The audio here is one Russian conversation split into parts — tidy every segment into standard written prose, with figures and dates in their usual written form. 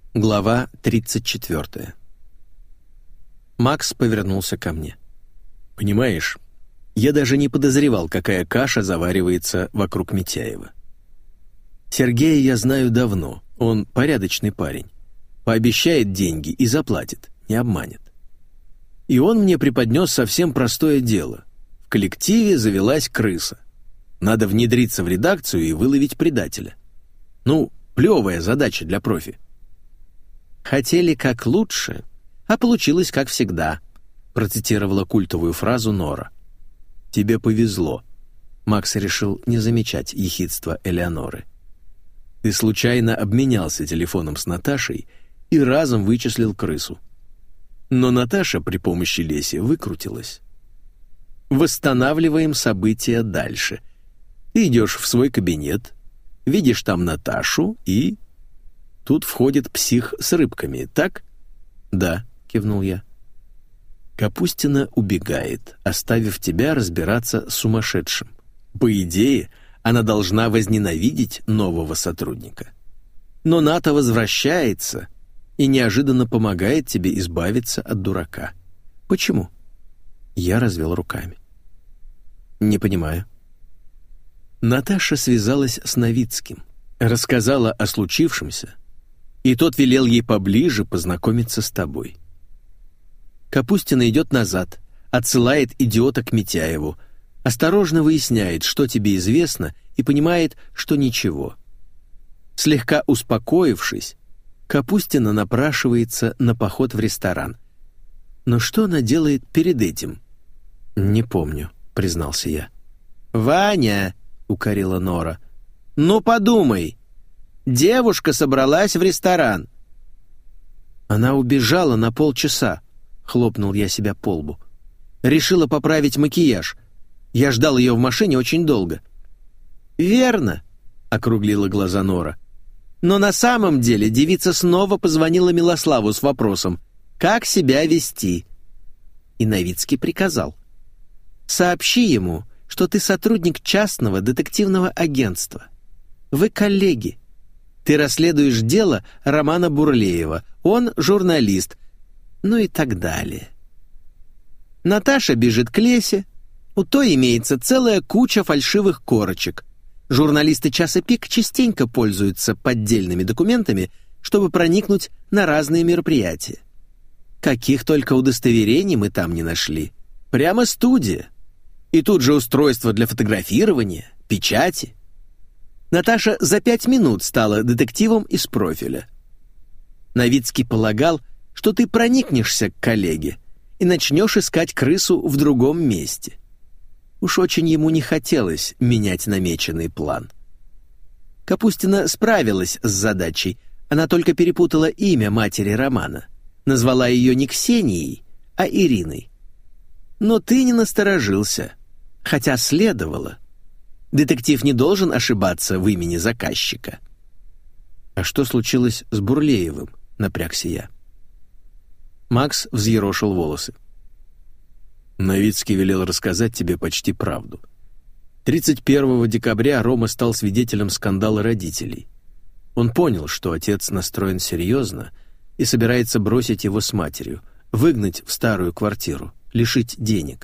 Глава 34. Макс повернулся ко мне. «Понимаешь, я даже не подозревал, какая каша заваривается вокруг Митяева. Сергея я знаю давно, он порядочный парень. Пообещает деньги и заплатит, не обманет. И он мне преподнес совсем простое дело. В коллективе завелась крыса. Надо внедриться в редакцию и выловить предателя. Ну, плевая задача для профи. «Хотели как лучше, а получилось как всегда», процитировала культовую фразу Нора. «Тебе повезло». Макс решил не замечать ехидства Элеоноры. «Ты случайно обменялся телефоном с Наташей и разом вычислил крысу. Но Наташа при помощи Леси выкрутилась. Восстанавливаем события дальше. Ты идешь в свой кабинет, видишь там Наташу и... Тут входит псих с рыбками, так?» «Да», — кивнул я. «Капустина убегает, оставив тебя разбираться с сумасшедшим. По идее, она должна возненавидеть нового сотрудника. Но Ната возвращается и неожиданно помогает тебе избавиться от дурака. Почему?» Я развел руками. «Не понимаю». Наташа связалась с Новицким, рассказала о случившемся, и тот велел ей поближе познакомиться с тобой. Капустина идет назад, отсылает идиота к Митяеву, осторожно выясняет, что тебе известно, и понимает, что ничего. Слегка успокоившись, Капустина напрашивается на поход в ресторан. Но что она делает перед этим? «Не помню», — признался я. «Ваня!» — укорила Нора. «Ну подумай! Девушка собралась в ресторан». «Она убежала на полчаса», — хлопнул я себя по лбу. «Решила поправить макияж. Я ждал ее в машине очень долго». «Верно», — округлила глаза Нора. «Но на самом деле девица снова позвонила Милославу с вопросом, как себя вести». И Новицкий приказал: «Сообщи ему, что ты сотрудник частного детективного агентства. Вы коллеги. Ты расследуешь дело Романа Бурлеева, он журналист, ну и так далее». Наташа бежит к Лесе, у той имеется целая куча фальшивых корочек. Журналисты «Часа пик» частенько пользуются поддельными документами, чтобы проникнуть на разные мероприятия. Каких только удостоверений мы там не нашли. Прямо студия. И тут же устройство для фотографирования, печати. Наташа за 5 минут стала детективом из профиля. Новицкий полагал, что ты проникнешься к коллеге и начнешь искать крысу в другом месте. Уж очень ему не хотелось менять намеченный план. Капустина справилась с задачей, она только перепутала имя матери Романа, назвала ее не Ксенией, а Ириной. Но ты не насторожился, хотя следовало. Детектив не должен ошибаться в имени заказчика. «А что случилось с Бурлеевым?» — напрягся я. Макс взъерошил волосы. «Новицкий велел рассказать тебе почти правду. 31 декабря Рома стал свидетелем скандала родителей. Он понял, что отец настроен серьезно и собирается бросить его с матерью, выгнать в старую квартиру, лишить денег.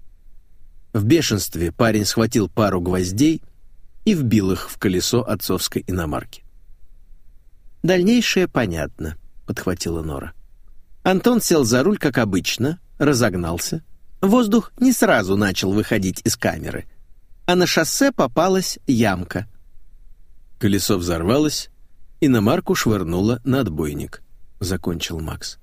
В бешенстве парень схватил пару гвоздей и вбил их в колесо отцовской иномарки». «Дальнейшее понятно», — подхватила Нора. Антон сел за руль, как обычно, разогнался. Воздух не сразу начал выходить из камеры, а на шоссе попалась ямка. Колесо взорвалось, иномарку швырнуло на отбойник, — закончил Макс.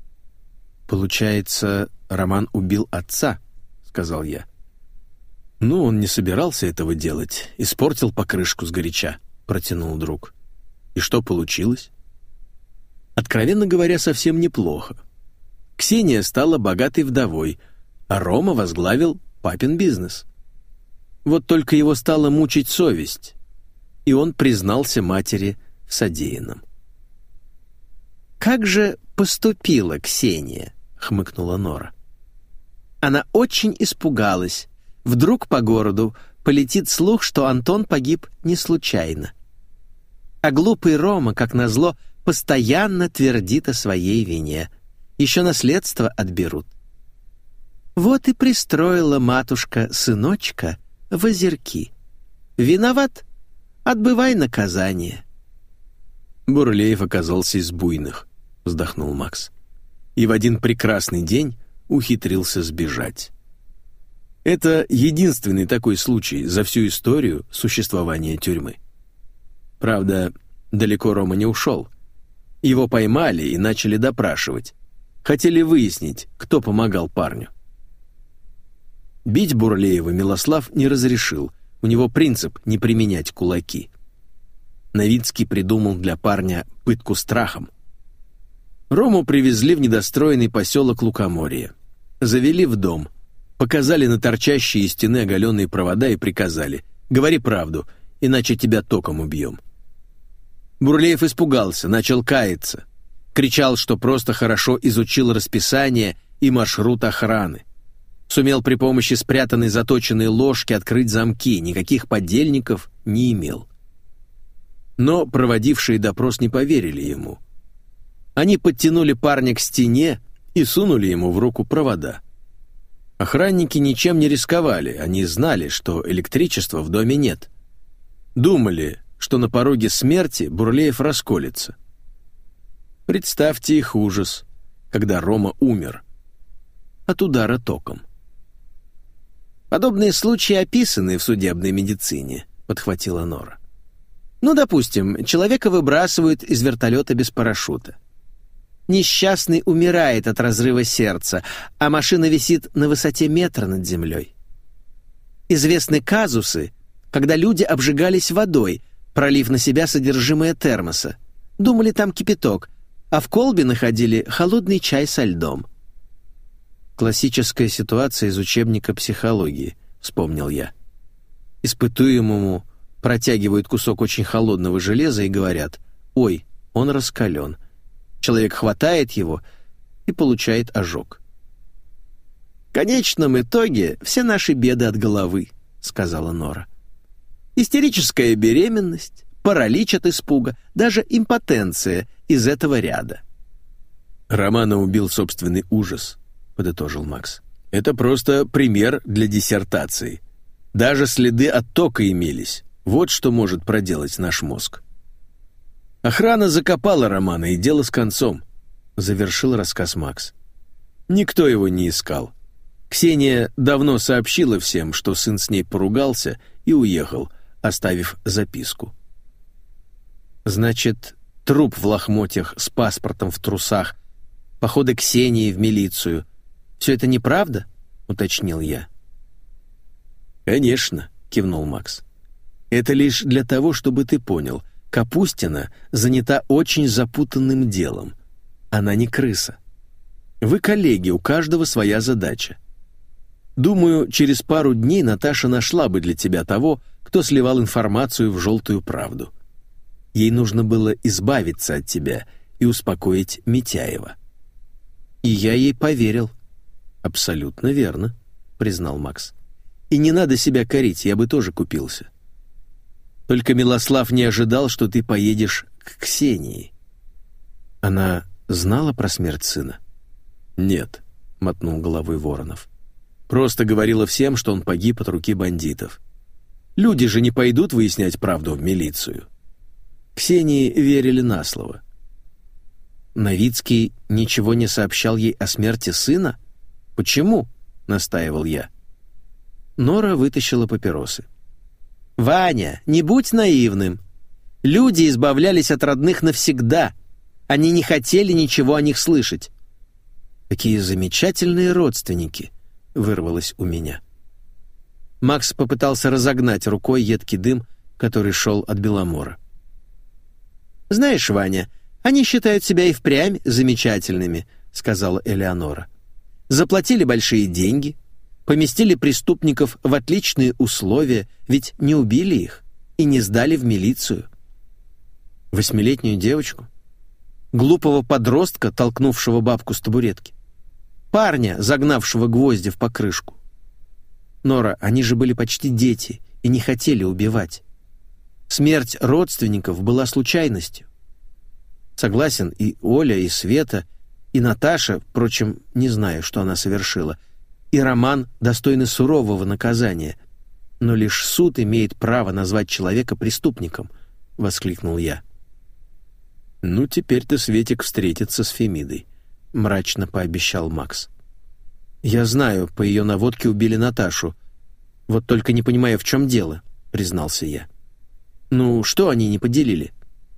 «Получается, Роман убил отца», — сказал я. «Ну, он не собирался этого делать, испортил покрышку сгоряча», — протянул друг. «И что получилось?» «Откровенно говоря, совсем неплохо. Ксения стала богатой вдовой, а Рома возглавил папин бизнес. Вот только его стала мучить совесть, и он признался матери в содеянном». «Как же поступила Ксения?» — хмыкнула Нора. «Она очень испугалась. Вдруг по городу полетит слух, что Антон погиб не случайно. А глупый Рома, как назло, постоянно твердит о своей вине. Еще наследство отберут. Вот и пристроила матушка сыночка в озерки. Виноват? Отбывай наказание». Бурлеев оказался из буйных, вздохнул Макс. И в один прекрасный день ухитрился сбежать. Это единственный такой случай за всю историю существования тюрьмы. Правда, далеко Рома не ушел. Его поймали и начали допрашивать. Хотели выяснить, кто помогал парню. Бить Бурлеева Милослав не разрешил. У него принцип не применять кулаки. Новицкий придумал для парня пытку страхом. Рому привезли в недостроенный поселок Лукоморье. Завели в дом. Показали на торчащие из стены оголенные провода и приказали: «Говори правду, иначе тебя током убьем». Бурлеев испугался, начал каяться. Кричал, что просто хорошо изучил расписание и маршрут охраны. Сумел при помощи спрятанной заточенной ложки открыть замки, никаких подельников не имел. Но проводившие допрос не поверили ему. Они подтянули парня к стене и сунули ему в руку провода. Охранники ничем не рисковали, они знали, что электричества в доме нет. Думали, что на пороге смерти Бурлеев расколется. Представьте их ужас, когда Рома умер от удара током. «Подобные случаи описаны в судебной медицине», — подхватила Нора. «Ну, допустим, человека выбрасывают из вертолета без парашюта. Несчастный умирает от разрыва сердца, а машина висит на высоте метра над землей. Известны казусы, когда люди обжигались водой, пролив на себя содержимое термоса. Думали, там кипяток, а в колбе находили холодный чай со льдом». «Классическая ситуация из учебника психологии», — вспомнил я. Испытуемому протягивают кусок очень холодного железа и говорят: «Ой, он раскален». Человек хватает его и получает ожог. «В конечном итоге все наши беды от головы», — сказала Нора. «Истерическая беременность, паралич от испуга, даже импотенция из этого ряда». «Романа убил собственный ужас», — подытожил Макс. «Это просто пример для диссертации. Даже следы от тока имелись. Вот что может проделать наш мозг». «Охрана закопала Романа, и дело с концом», — завершил рассказ Макс. «Никто его не искал. Ксения давно сообщила всем, что сын с ней поругался и уехал, оставив записку». «Значит, труп в лохмотьях с паспортом в трусах, походы Ксении в милицию — все это неправда?» — уточнил я. «Конечно», — кивнул Макс. «Это лишь для того, чтобы ты понял, Капустина занята очень запутанным делом. Она не крыса. Вы коллеги, у каждого своя задача. Думаю, через пару дней Наташа нашла бы для тебя того, кто сливал информацию в «Желтую правду». Ей нужно было избавиться от тебя и успокоить Митяева». «И я ей поверил». «Абсолютно верно», — признал Макс. «И не надо себя корить, я бы тоже купился. Только Милослав не ожидал, что ты поедешь к Ксении». «Она знала про смерть сына?» «Нет», — мотнул головой Воронов. «Просто говорила всем, что он погиб от руки бандитов. Люди же не пойдут выяснять правду в милицию». Ксении верили на слово. «Новицкий ничего не сообщал ей о смерти сына? Почему?» — настаивал я. Нора вытащила папиросы. «Ваня, не будь наивным. Люди избавлялись от родных навсегда. Они не хотели ничего о них слышать». «Какие замечательные родственники!» — вырвалось у меня. Макс попытался разогнать рукой едкий дым, который шел от Беломора. «Знаешь, Ваня, они считают себя и впрямь замечательными», — сказала Элеонора. «Заплатили большие деньги, поместили преступников в отличные условия, ведь не убили их и не сдали в милицию». 8-летнюю девочку? Глупого подростка, толкнувшего бабку с табуретки? Парня, загнавшего гвозди в покрышку? Нора, они же были почти дети и не хотели убивать. Смерть родственников была случайностью. Согласен, и Оля, и Света, и Наташа, впрочем, не знаю, что она совершила, и Роман достойны сурового наказания, но лишь суд имеет право назвать человека преступником», — воскликнул я. «Ну, теперь-то Светик встретится с Фемидой», — мрачно пообещал Макс. «Я знаю, по ее наводке убили Наташу. Вот только не понимаю, в чем дело», — признался я. «Ну, что они не поделили?»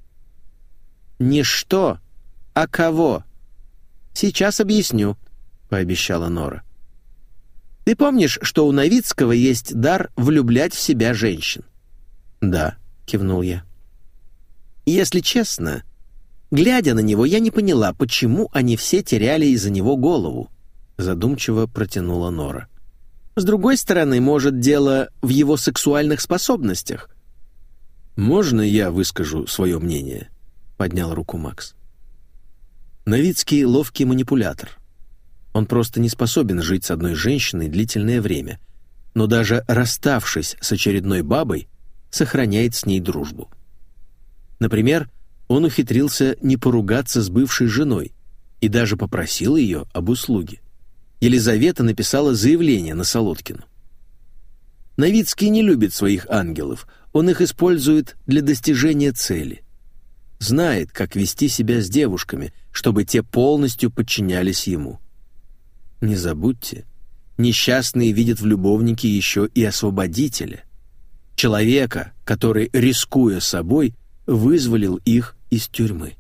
«Не что, а кого. Сейчас объясню», — пообещала Нора. «Ты помнишь, что у Новицкого есть дар влюблять в себя женщин?» «Да», — кивнул я. «Если честно, глядя на него, я не поняла, почему они все теряли из-за него голову», — задумчиво протянула Нора. «С другой стороны, может, дело в его сексуальных способностях». «Можно я выскажу свое мнение?» — поднял руку Макс. «Новицкий — ловкий манипулятор. Он просто не способен жить с одной женщиной длительное время, но даже расставшись с очередной бабой, сохраняет с ней дружбу. Например, он ухитрился не поругаться с бывшей женой и даже попросил ее об услуге. Елизавета написала заявление на Солодкину. Новицкий не любит своих ангелов, он их использует для достижения цели. Знает, как вести себя с девушками, чтобы те полностью подчинялись ему. Не забудьте, несчастные видят в любовнике еще и освободителя, человека, который, рискуя собой, вызволил их из тюрьмы.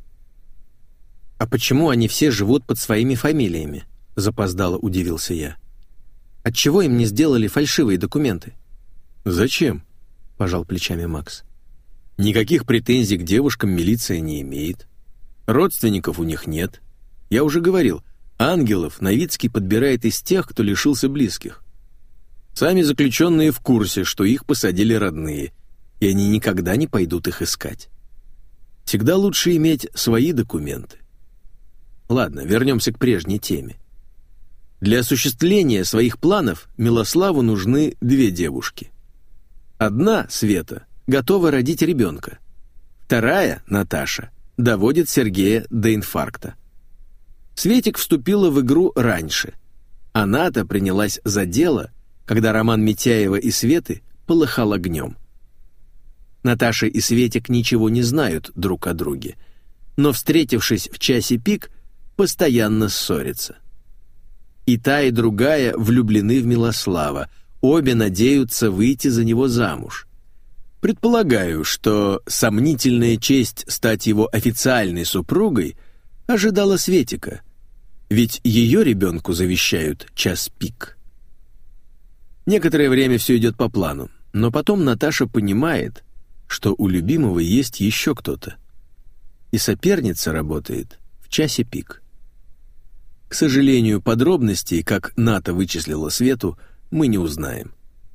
«А почему они все живут под своими фамилиями?» — запоздало удивился я. «Отчего им не сделали фальшивые документы?» «Зачем?» — пожал плечами Макс. «Никаких претензий к девушкам милиция не имеет. Родственников у них нет. Я уже говорил, ангелов Новицкий подбирает из тех, кто лишился близких. Сами заключенные в курсе, что их посадили родные, и они никогда не пойдут их искать. Всегда лучше иметь свои документы. Ладно, вернемся к прежней теме. Для осуществления своих планов Милославу нужны 2 девушки. Одна, Света, готова родить ребенка. Вторая, Наташа, доводит Сергея до инфаркта. Светик вступила в игру раньше. Она-то принялась за дело, когда роман Митяева и Светы полыхал огнем. Наташа и Светик ничего не знают друг о друге, но, встретившись в часе пик, постоянно ссорятся. И та, и другая влюблены в Милослава, обе надеются выйти за него замуж. Предполагаю, что сомнительная честь стать его официальной супругой ожидала Светика, ведь ее ребенку завещают час пик. Некоторое время все идет по плану, но потом Наташа понимает, что у любимого есть еще кто-то, и соперница работает в часе пик. К сожалению, подробностей, как Ната вычислила Свету, мы не узнаем.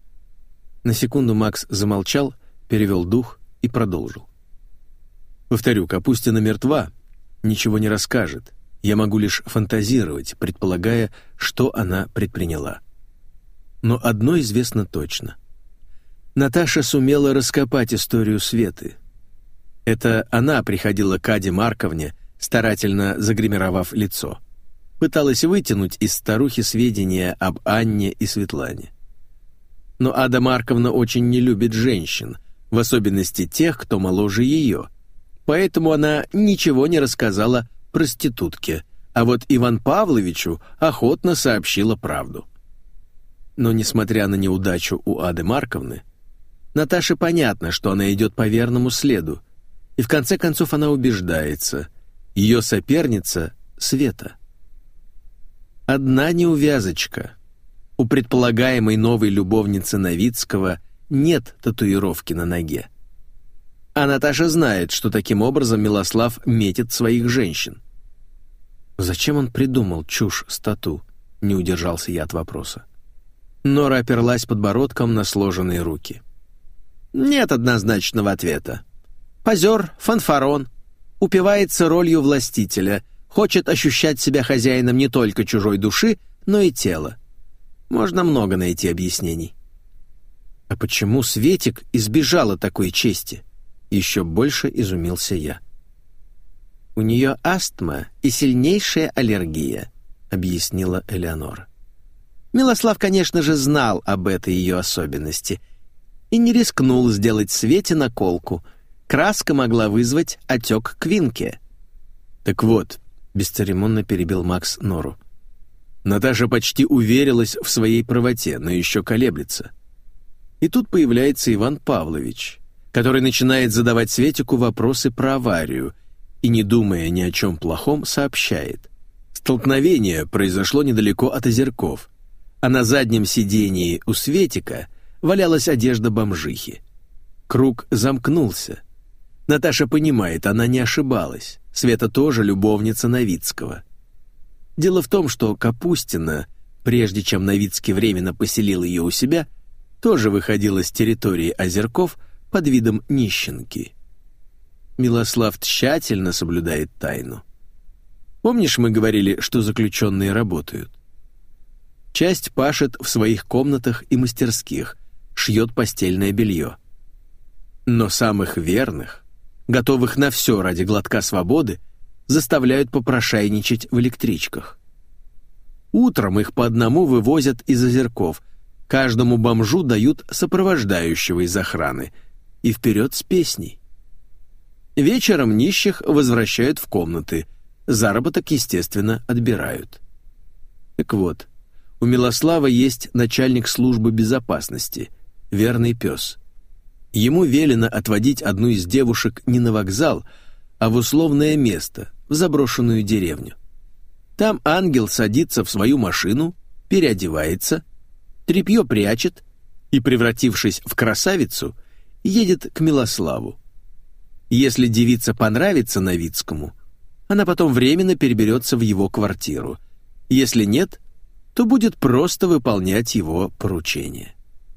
На секунду Макс замолчал, перевел дух и продолжил. Повторю, Капустина мертва, ничего не расскажет. Я могу лишь фантазировать, предполагая, что она предприняла. Но одно известно точно. Наташа сумела раскопать историю Светы. Это она приходила к Аде Марковне, старательно загримировав лицо. Пыталась вытянуть из старухи сведения об Анне и Светлане. Но Ада Марковна очень не любит женщин, в особенности тех, кто моложе ее, поэтому она ничего не рассказала проститутке, а вот Иван Павловичу охотно сообщила правду. Но, несмотря на неудачу у Ады Марковны, Наташе понятно, что она идет по верному следу, и в конце концов она убеждается, ее соперница — Света. Одна неувязочка. У предполагаемой новой любовницы Новицкого нет татуировки на ноге. А Наташа знает, что таким образом Милослав метит своих женщин. «Зачем он придумал чушь с тату?» — не удержался я от вопроса. Нора оперлась подбородком на сложенные руки. Нет однозначного ответа. Позер, фанфарон, упивается ролью властителя, хочет ощущать себя хозяином не только чужой души, но и тела. Можно много найти объяснений. А почему Светик избежала такой чести? Еще больше изумился я. «У нее астма и сильнейшая аллергия», — объяснила Элеонора. Милослав, конечно же, знал об этой ее особенности и не рискнул сделать Свете наколку. Краска могла вызвать отек квинки. «Так вот», — бесцеремонно перебил Макс Нору, «Наташа почти уверилась в своей правоте, но еще колеблется. И тут появляется Иван Павлович, который начинает задавать Светику вопросы про аварию и, не думая ни о чем плохом, сообщает. Столкновение произошло недалеко от Озерков, а на заднем сидении у Светика валялась одежда бомжихи. Круг замкнулся. Наташа понимает, она не ошибалась. Света тоже любовница Новицкого. Дело в том, что Капустина, прежде чем Новицкий временно поселил ее у себя, тоже выходила с территории Озерков под видом нищенки. Милослав тщательно соблюдает тайну. Помнишь, мы говорили, что заключенные работают? Часть пашет в своих комнатах и мастерских, шьет постельное белье. Но самых верных, готовых на все ради глотка свободы, заставляют попрошайничать в электричках. Утром их по одному вывозят из Озерков, каждому бомжу дают сопровождающего из охраны и вперед с песней. Вечером нищих возвращают в комнаты, заработок, естественно, отбирают. Так вот, у Милослава есть начальник службы безопасности, верный пес. Ему велено отводить одну из девушек не на вокзал, а в условное место, в заброшенную деревню. Там ангел садится в свою машину, переодевается, тряпье прячет и, превратившись в красавицу, едет к Милославу. Если девица понравится Новицкому, она потом временно переберется в его квартиру. Если нет, то будет просто выполнять его поручения.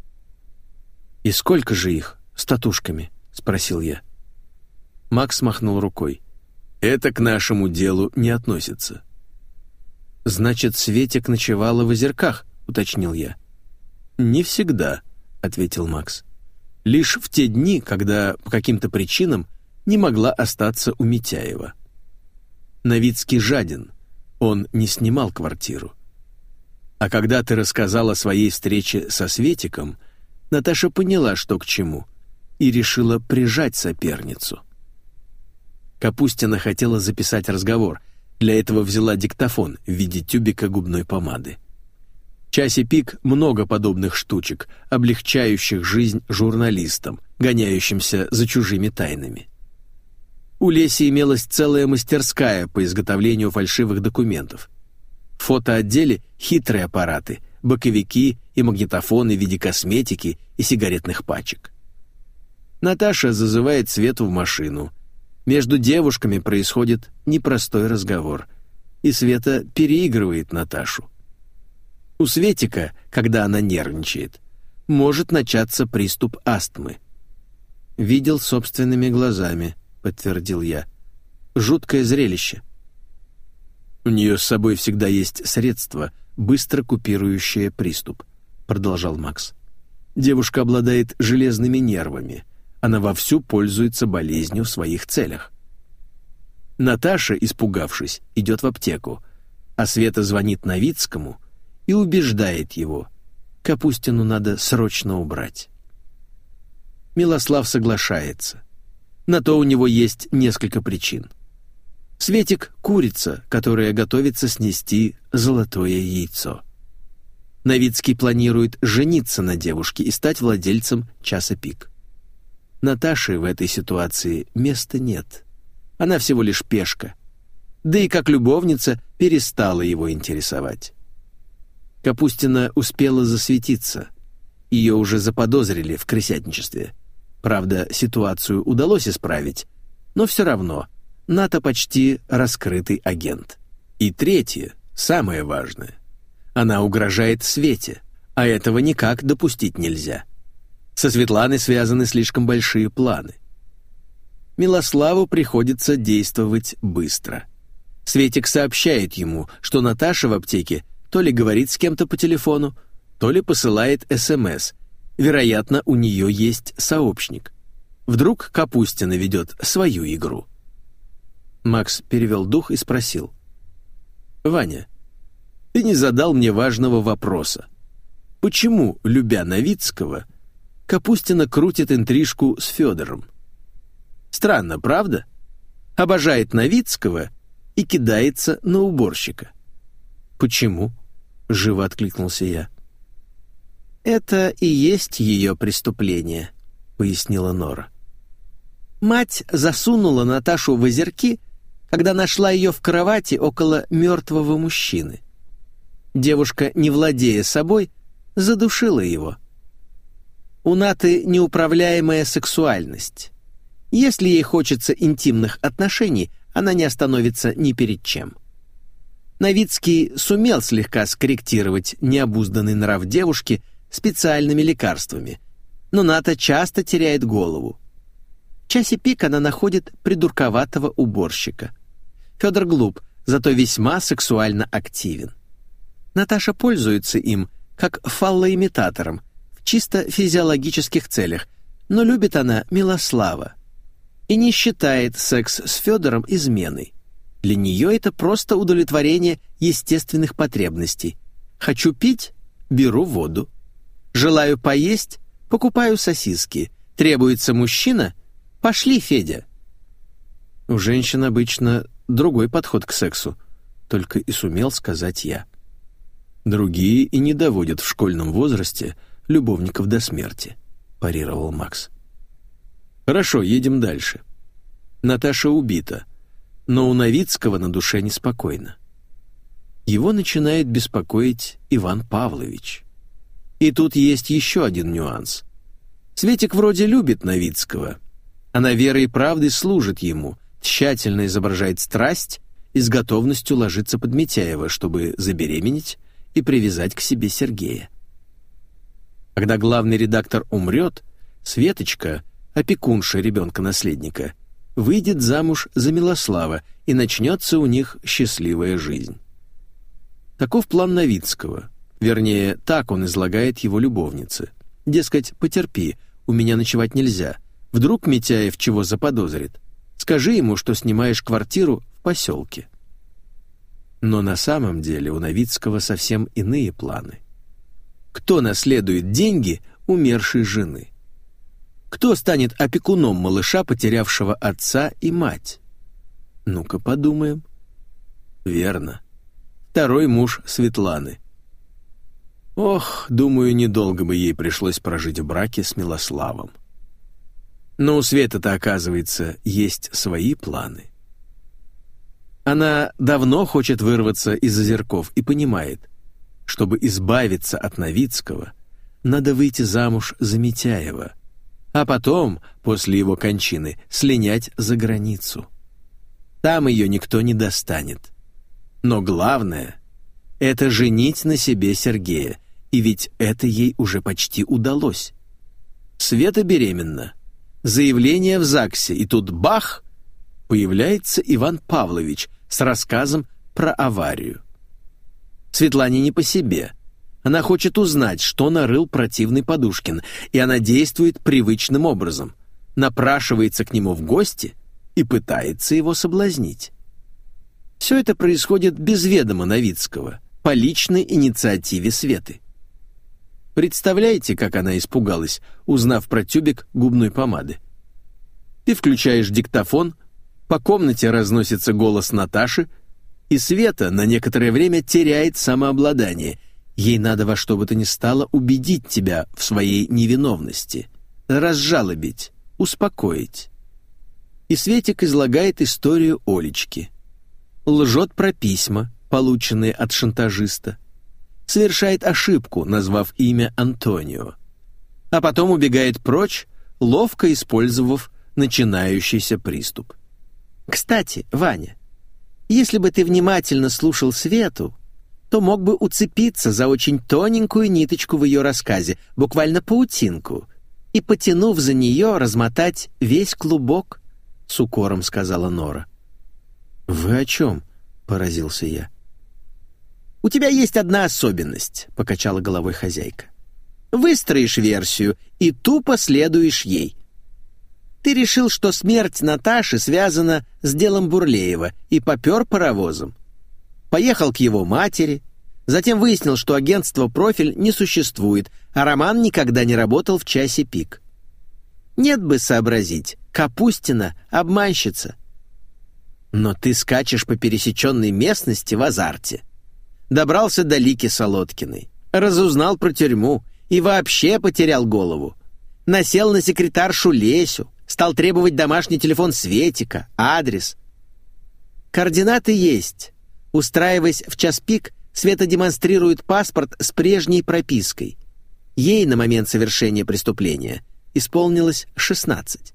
«И сколько же их с татушками?» — спросил я. Макс махнул рукой. «Это к нашему делу не относится». «Значит, Светик ночевала в Озерках?» — уточнил я. «Не всегда», — ответил Макс. «Лишь в те дни, когда по каким-то причинам не могла остаться у Митяева. Новицкий жаден, он не снимал квартиру. А когда ты рассказал о своей встрече со Светиком, Наташа поняла, что к чему, и решила прижать соперницу. Капустина хотела записать разговор, для этого взяла диктофон в виде тюбика губной помады. В часе пик много подобных штучек, облегчающих жизнь журналистам, гоняющимся за чужими тайнами. У Леси имелась целая мастерская по изготовлению фальшивых документов. В фотоотделе хитрые аппараты, боковики и магнитофоны в виде косметики и сигаретных пачек. Наташа зазывает Свету в машину. Между девушками происходит непростой разговор, и Света переигрывает Наташу. У Светика, когда она нервничает, может начаться приступ астмы. «Видел собственными глазами», — подтвердил я. «Жуткое зрелище». «У нее с собой всегда есть средство, быстро купирующее приступ», — продолжал Макс. «Девушка обладает железными нервами. Она вовсю пользуется болезнью в своих целях». Наташа, испугавшись, идет в аптеку, а Света звонит Новицкому и убеждает его: Капустину надо срочно убрать. Милослав соглашается. На то у него есть несколько причин. Светик — курица, которая готовится снести золотое яйцо. Новицкий планирует жениться на девушке и стать владельцем часа пик. Наташе в этой ситуации места нет. Она всего лишь пешка. Да и как любовница перестала его интересовать. Капустина успела засветиться. Ее уже заподозрили в крысятничестве. Правда, ситуацию удалось исправить, но все равно Ната почти раскрытый агент. И третье, самое важное. Она угрожает Свете, а этого никак допустить нельзя. Со Светланой связаны слишком большие планы. Милославу приходится действовать быстро. Светик сообщает ему, что Наташа в аптеке то ли говорит с кем-то по телефону, то ли посылает СМС. Вероятно, у нее есть сообщник. Вдруг Капустина ведет свою игру. Макс перевел дух и спросил. «Ваня, ты не задал мне важного вопроса. Почему, любя Новицкого, Капустина крутит интрижку с Федором? Странно, правда? Обожает Новицкого и кидается на уборщика». «Почему?» — живо откликнулся я. «Это и есть ее преступление», — пояснила Нора. Мать засунула Наташу в озерки, когда нашла ее в кровати около мертвого мужчины. Девушка, не владея собой, задушила его. У Наты неуправляемая сексуальность. Если ей хочется интимных отношений, она не остановится ни перед чем. Новицкий сумел слегка скорректировать необузданный нрав девушки специальными лекарствами, но Ната часто теряет голову. В часе пик она находит придурковатого уборщика. Федор глуп, зато весьма сексуально активен. Наташа пользуется им как фаллоимитатором в чисто физиологических целях, но любит она Милослава и не считает секс с Федором изменой. Для нее это просто удовлетворение естественных потребностей. Хочу пить — беру воду. Желаю поесть — покупаю сосиски. Требуется мужчина — пошли, Федя. У женщин обычно другой подход к сексу, только и сумел сказать я. Другие и не доводят в школьном возрасте любовников до смерти, парировал Макс. Хорошо, едем дальше. Наташа убита, но у Новицкого на душе неспокойно. Его начинает беспокоить Иван Павлович. И тут есть еще один нюанс. Светик вроде любит Новицкого. Она верой и правдой служит ему, тщательно изображает страсть и с готовностью ложится под Митяева, чтобы забеременеть и привязать к себе Сергея. Когда главный редактор умрет, Светочка, опекунша ребенка-наследника, выйдет замуж за Милослава, и начнется у них счастливая жизнь. Таков план Новицкого. Вернее, так он излагает его любовнице. Дескать, потерпи, у меня ночевать нельзя. Вдруг Митяев чего заподозрит? Скажи ему, что снимаешь квартиру в поселке. Но на самом деле у Новицкого совсем иные планы. Кто наследует деньги умершей жены? Кто станет опекуном малыша, потерявшего отца и мать? Ну-ка подумаем. Верно. Второй муж Светланы. Ох, думаю, недолго бы ей пришлось прожить в браке с Милославом. Но у Светы-то, оказывается, есть свои планы. Она давно хочет вырваться из озерков и понимает, чтобы избавиться от Новицкого, надо выйти замуж за Митяева, а потом, после его кончины, слинять за границу. Там ее никто не достанет. Но главное — это женить на себе Сергея, и ведь это ей уже почти удалось. Света беременна, заявление в ЗАГСе, и тут бах! Появляется Иван Павлович с рассказом про аварию. Светлане не по себе. Она хочет узнать, что нарыл противный Подушкин, и она действует привычным образом. Напрашивается к нему в гости и пытается его соблазнить. Все это происходит без ведома Новицкого, по личной инициативе Светы. Представляете, как она испугалась, узнав про тюбик губной помады? Ты включаешь диктофон, по комнате разносится голос Наташи, и Света на некоторое время теряет самообладание. Ей надо во что бы то ни стало убедить тебя в своей невиновности, разжалобить, успокоить. И Светик излагает историю Олечки. Лжет про письма, полученные от шантажиста. Совершает ошибку, назвав имя Антонио. А потом убегает прочь, ловко использовав начинающийся приступ. Кстати, Ваня, если бы ты внимательно слушал Свету, то мог бы уцепиться за очень тоненькую ниточку в ее рассказе, буквально паутинку, и, потянув за нее, размотать весь клубок, — с укором сказала Нора. «Вы о чем?» — поразился я. «У тебя есть одна особенность», — покачала головой хозяйка. «Выстроишь версию и тупо следуешь ей. Ты решил, что смерть Наташи связана с делом Бурлеева, и попер паровозом. Поехал к его матери, затем выяснил, что агентство «Профиль» не существует, а Роман никогда не работал в часе пик. Нет бы сообразить, Капустина — обманщица. Но ты скачешь по пересеченной местности в азарте. Добрался до Лики Солодкиной, разузнал про тюрьму и вообще потерял голову. Насел на секретаршу Лесю, стал требовать домашний телефон Светика, адрес. Координаты есть. Устраиваясь в час пик, Света демонстрирует паспорт с прежней пропиской. Ей на момент совершения преступления исполнилось 16.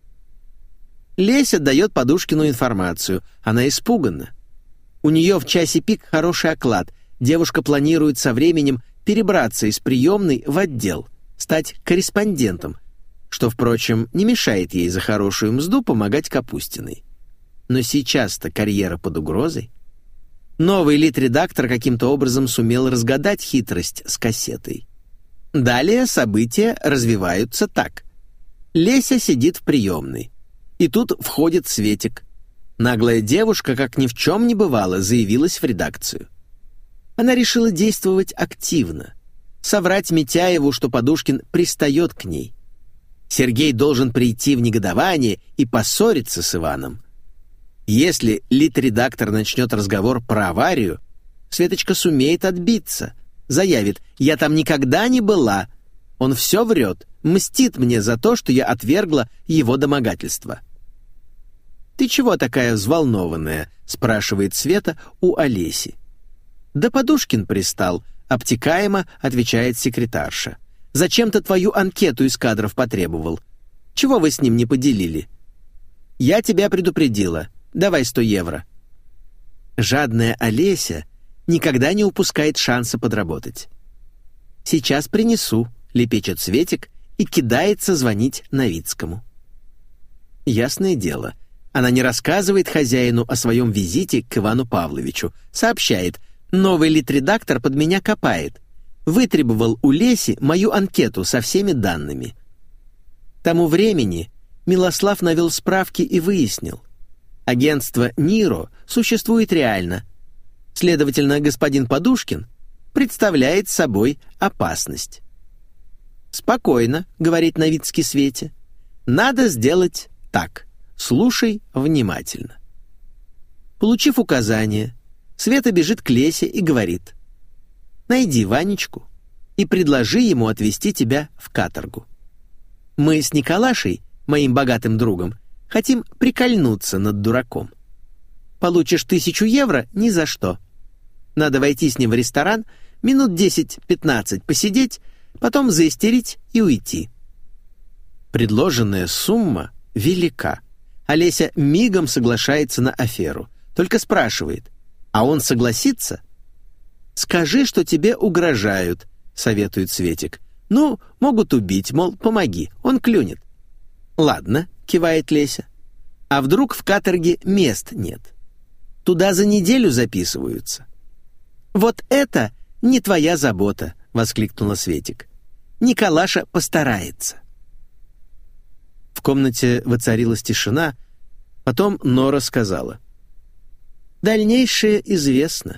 Леся дает Подушкину информацию. Она испугана. У нее в часе пик хороший оклад. Девушка планирует со временем перебраться из приемной в отдел, стать корреспондентом, что, впрочем, не мешает ей за хорошую мзду помогать Капустиной. Но сейчас-то карьера под угрозой. Новый лид-редактор каким-то образом сумел разгадать хитрость с кассетой. Далее события развиваются так. Леся сидит в приемной. И тут входит Светик. Наглая девушка, как ни в чем не бывало, заявилась в редакцию. Она решила действовать активно. Соврать Митяеву, что Подушкин пристает к ней. Сергей должен прийти в негодование и поссориться с Иваном. Если лид-редактор начнет разговор про аварию, Светочка сумеет отбиться. Заявит: «Я там никогда не была. Он все врет, мстит мне за то, что я отвергла его домогательство». «Ты чего такая взволнованная?» — спрашивает Света у Олеси. «Да Подушкин пристал», — обтекаемо отвечает секретарша. «Зачем-то твою анкету из кадров потребовал. Чего вы с ним не поделили?» «Я тебя предупредила. Давай 100 евро». Жадная Олеся никогда не упускает шанса подработать. «Сейчас принесу», — лепечет Светик и кидается звонить Новицкому. Ясное дело, она не рассказывает хозяину о своем визите к Ивану Павловичу, сообщает: «Новый лид-редактор под меня копает. Вытребовал у Леси мою анкету со всеми данными». К тому времени Милослав навел справки и выяснил: агентство «Ниро» существует реально. Следовательно, господин Подушкин представляет собой опасность. «Спокойно», — говорит Новицкий Свете. «Надо сделать так. Слушай внимательно». Получив указание, Света бежит к Лесе и говорит: «Найди Ванечку и предложи ему отвезти тебя в каторгу. Мы с Николашей, моим богатым другом, хотим прикольнуться над дураком. Получишь 1000 евро ни за что. Надо войти с ним в ресторан, минут 10-15 посидеть, потом заистерить и уйти». Предложенная сумма велика. Олеся мигом соглашается на аферу, только спрашивает: «А он согласится?» «Скажи, что тебе угрожают», — советует Светик. «Ну, могут убить, мол, помоги, он клюнет». «Ладно», — кивает Леся. «А вдруг в каторге мест нет? Туда за неделю записываются». «Вот это не твоя забота», — воскликнула Светик. «Николаша постарается». В комнате воцарилась тишина, потом Нора сказала: «Дальнейшее известно».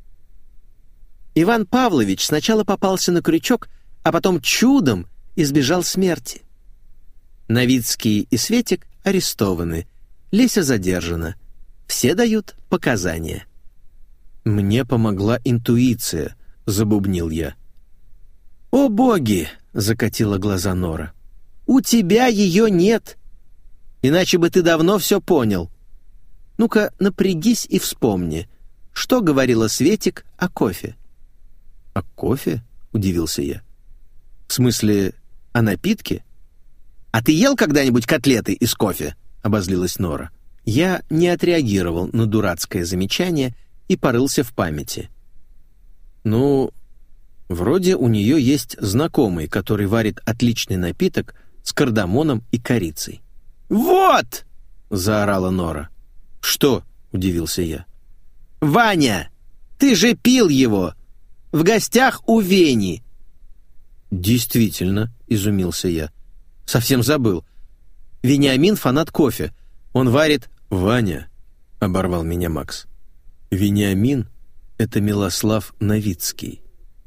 Иван Павлович сначала попался на крючок, а потом чудом избежал смерти. Новицкий и Светик арестованы, Леся задержана. Все дают показания. «Мне помогла интуиция», — забубнил я. «О боги!» — закатила глаза Нора. «У тебя ее нет. Иначе бы ты давно все понял. Ну-ка, напрягись и вспомни, что говорила Светик о кофе». «О кофе?» — удивился я. «В смысле, о напитке?» «А ты ел когда-нибудь котлеты из кофе?» — обозлилась Нора. Я не отреагировал на дурацкое замечание и порылся в памяти. «Ну, вроде у нее есть знакомый, который варит отличный напиток с кардамоном и корицей». «Вот!» — заорала Нора. «Что?» — удивился я. «Ваня, ты же пил его! В гостях у Вени!» «Действительно», — изумился я. «Совсем забыл. Вениамин фанат кофе. Он варит...» «Ваня», — оборвал меня Макс, — «Вениамин — это Милослав Новицкий».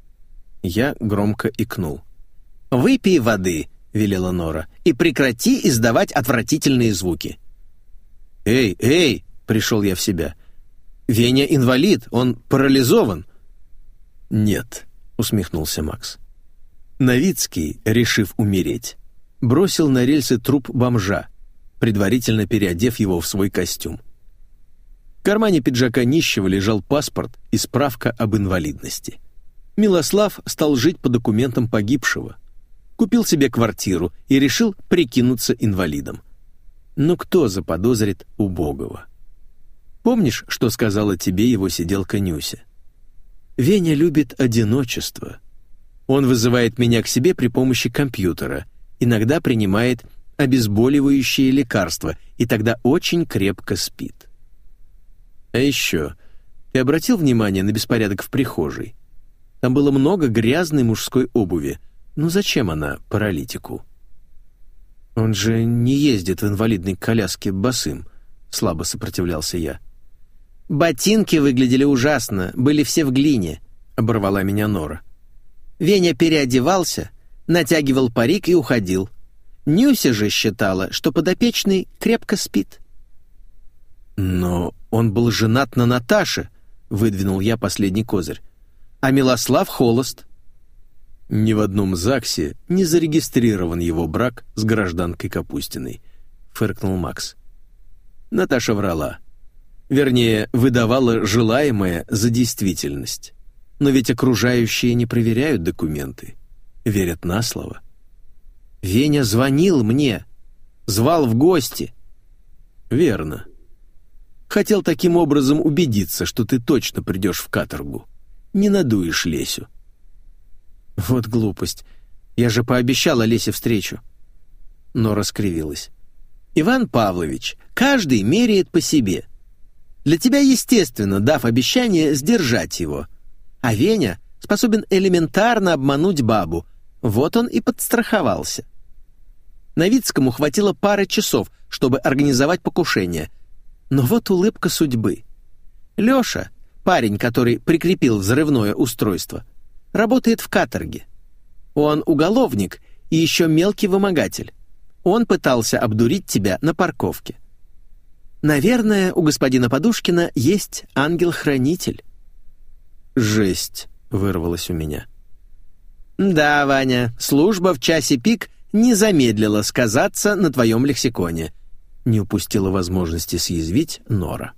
Я громко икнул. «Выпей воды», — велела Нора, — «и прекрати издавать отвратительные звуки». «Эй!» — пришел я в себя. «Веня инвалид, он парализован». «Нет», — усмехнулся Макс. Новицкий, решив умереть, бросил на рельсы труп бомжа, предварительно переодев его в свой костюм. В кармане пиджака нищего лежал паспорт и справка об инвалидности. Милослав стал жить по документам погибшего, купил себе квартиру и решил прикинуться инвалидом. Но кто заподозрит убогого? Помнишь, что сказала тебе его сиделка Нюся? «Веня любит одиночество. Он вызывает меня к себе при помощи компьютера, иногда принимает обезболивающие лекарства и тогда очень крепко спит». А еще, ты обратил внимание на беспорядок в прихожей? Там было много грязной мужской обуви. Ну зачем она паралитику? «Он же не ездит в инвалидной коляске босым», — слабо сопротивлялся я. «Ботинки выглядели ужасно, были все в глине», — оборвала меня Нора. «Веня переодевался, натягивал парик и уходил. Нюся же считала, что подопечный крепко спит». «Но он был женат на Наташе», — выдвинул я последний козырь. «А Милослав холост». «Ни в одном ЗАГСе не зарегистрирован его брак с гражданкой Капустиной», — фыркнул Макс. Наташа врала. Вернее, выдавала желаемое за действительность. Но ведь окружающие не проверяют документы, верят на слово. «Веня звонил мне, звал в гости». «Верно. Хотел таким образом убедиться, что ты точно придешь в каторгу. Не надуешь Лесю». «Вот глупость. Я же пообещала Лесе встречу». Нора скривилась. «Иван Павлович, каждый меряет по себе. Для тебя, естественно, дав обещание, сдержать его. А Веня способен элементарно обмануть бабу. Вот он и подстраховался. Новицкому хватило пары часов, чтобы организовать покушение. Но вот улыбка судьбы. Леша, парень, который прикрепил взрывное устройство, работает в каторге. Он уголовник и еще мелкий вымогатель. Он пытался обдурить тебя на парковке. Наверное, у господина Подушкина есть ангел-хранитель». «Жесть», — вырвалось у меня. «Да, Ваня, служба в часе пик не замедлила сказаться на твоем лексиконе», — не упустила возможности съязвить Нора.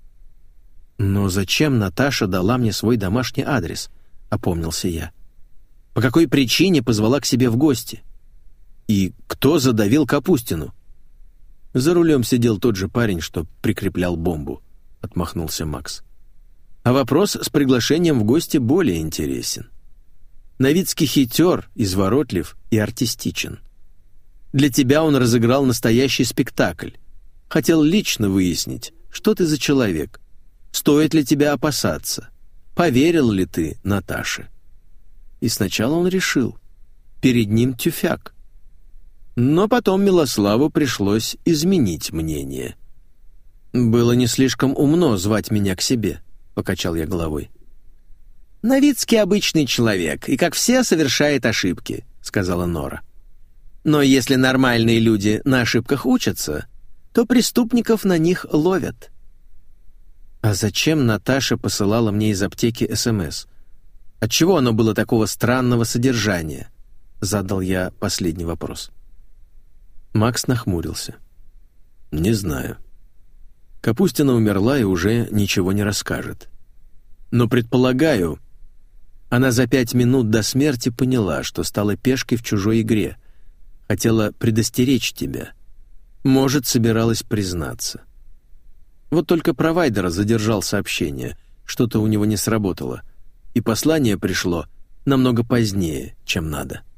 «Но зачем Наташа дала мне свой домашний адрес?» — опомнился я. «По какой причине позвала к себе в гости? И кто задавил Капустину?» «За рулем сидел тот же парень, что прикреплял бомбу», — отмахнулся Макс. «А вопрос с приглашением в гости более интересен. Новицкий хитер, изворотлив и артистичен. Для тебя он разыграл настоящий спектакль. Хотел лично выяснить, что ты за человек, стоит ли тебя опасаться, поверил ли ты Наташе. И сначала он решил, перед ним тюфяк. Но потом Милославу пришлось изменить мнение». «Было не слишком умно звать меня к себе», — покачал я головой. «Новицкий обычный человек, и, как все, совершает ошибки», — сказала Нора. «Но если нормальные люди на ошибках учатся, то преступников на них ловят». «А зачем Наташа посылала мне из аптеки СМС? Отчего оно было такого странного содержания?» — задал я последний вопрос. Макс нахмурился. «Не знаю. Капустина умерла и уже ничего не расскажет. Но предполагаю, она за 5 минут до смерти поняла, что стала пешкой в чужой игре, хотела предостеречь тебя. Может, собиралась признаться. Вот только провайдер задержал сообщение, что-то у него не сработало, и послание пришло намного позднее, чем надо».